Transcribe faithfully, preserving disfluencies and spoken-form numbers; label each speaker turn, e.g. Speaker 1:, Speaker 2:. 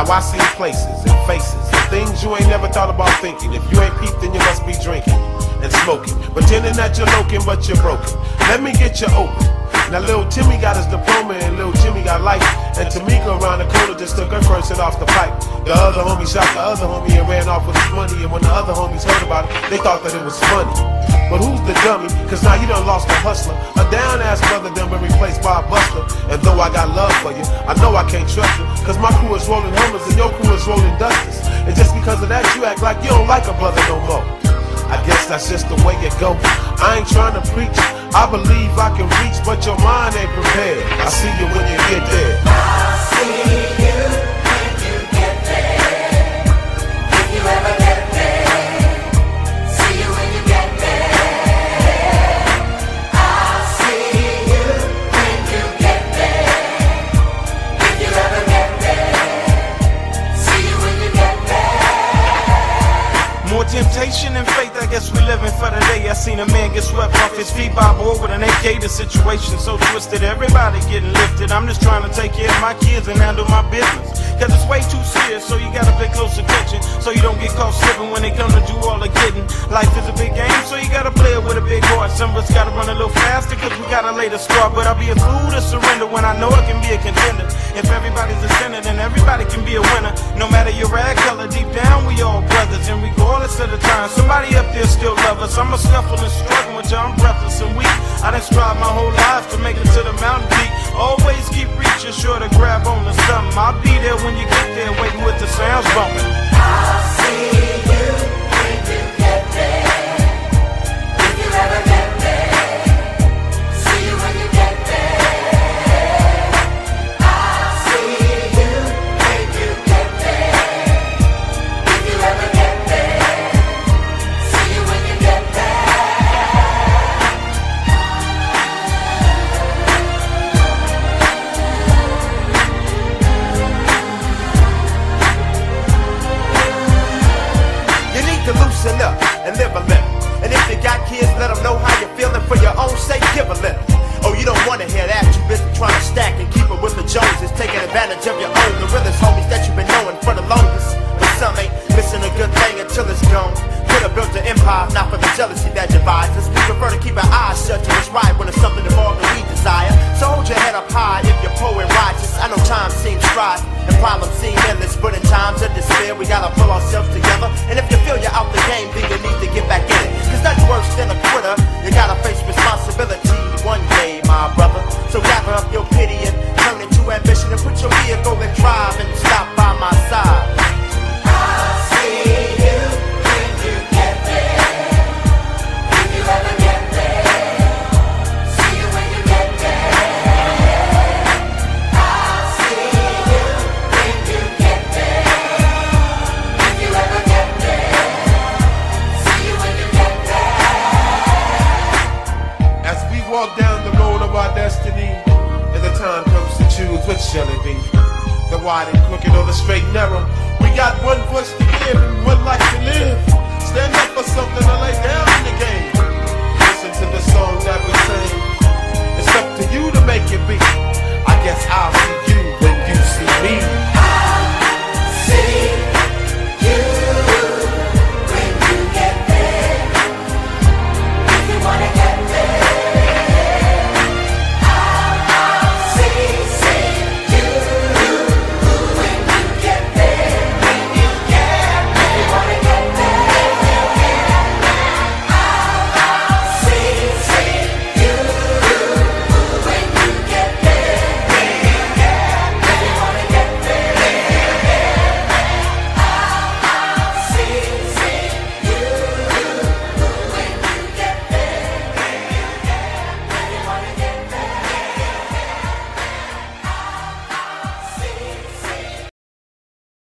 Speaker 1: I see places and faces and things you ain't never thought about thinking. If you ain't peeped, then you must be drinking and smoking, pretending that you're loking, but you're broken. Let me get you open. Now little Timmy got his diploma and little Jimmy got life. And Tamika around the corner just took her first hit off the pipe. The other homie shot the other homie and ran off with his money. And when the other homies heard about it, they thought that it was funny. But who's the dummy? Cause now you done lost a hustler. A down ass brother done been replaced by a buster. And though I got love for you, I know I can't trust you. Cause my crew is rolling Hummers and your crew is rolling Dusters. And just because of that you act like you don't like a brother no more. I guess that's just the way it go. I ain't trying to preach, I believe I can reach, but your mind ain't prepared. I see you when you get there.
Speaker 2: I see you when you get there. If you ever get there. See you when you get there. I see you when you get there. If you ever get there. See you when you get there.
Speaker 3: More temptation and faith, I guess we living for the day. I seen a man get swept off his feet by a boy with an A K. The situation so twisted, everybody getting lifted. I'm just trying to take care of my kids and handle my business. Cause it's way too serious, so you gotta pay close attention, so you don't get caught slipping when they come to do all the getting. Life is a big game, so you gotta play it with a big heart. Some of us gotta run a little faster, cause we gotta lay the start. But I'll be a fool to surrender when I know I can be a contender. If everybody's a sinner, then everybody can be a winner. No matter your rag color, deep down we all brothers. And regardless of the time, somebody up there still love us. I'm a scuffle and struggling with y'all, I'm breathless and weak. I done strive my whole life to make it to the mountain peak. Always keep reaching, sure to grab on to something. I'll be there when you get there, waiting with the sounds bumping.
Speaker 2: I'll see you when you get there. If you ever get there. See you when you get there. I'll see you when you get there. If you ever get there. See you when you get there.
Speaker 4: Loosen up and live a little. And if you got kids, let them know how you're feeling. For your own sake, give a little. Oh, you don't want to hear that. You busy trying to stack and keep it with the Joneses, taking advantage of your own. The realest homies that you've been knowing for the longest. But some ain't missing a good thing until it's gone. Could have built an empire, not for the jealousy that divides us. We prefer to keep our eyes shut to what's right when it's something involved that we desire. So hold your head up high if you're poor and righteous. I know time seems strife and problems seem endless, but in times of despair we gotta pull ourselves together. And if you feel you're out the game, then you need to get back in it. Cause nothing's worse than a quitter. You gotta face responsibility one day, my brother. So gather up your pity and turn it to ambition, and put your vehicle and drive and stop by my side.
Speaker 2: I'll see you when you get there. If you ever get there. See you when you get there. I'll see you when you get there. If you ever get there. See you when you get there.
Speaker 1: As we walk down the road of our destiny, and the time comes to choose, which shall it be? The wide and crooked or the straight and narrow? We got one voice to give and one life to live. Stand up for something,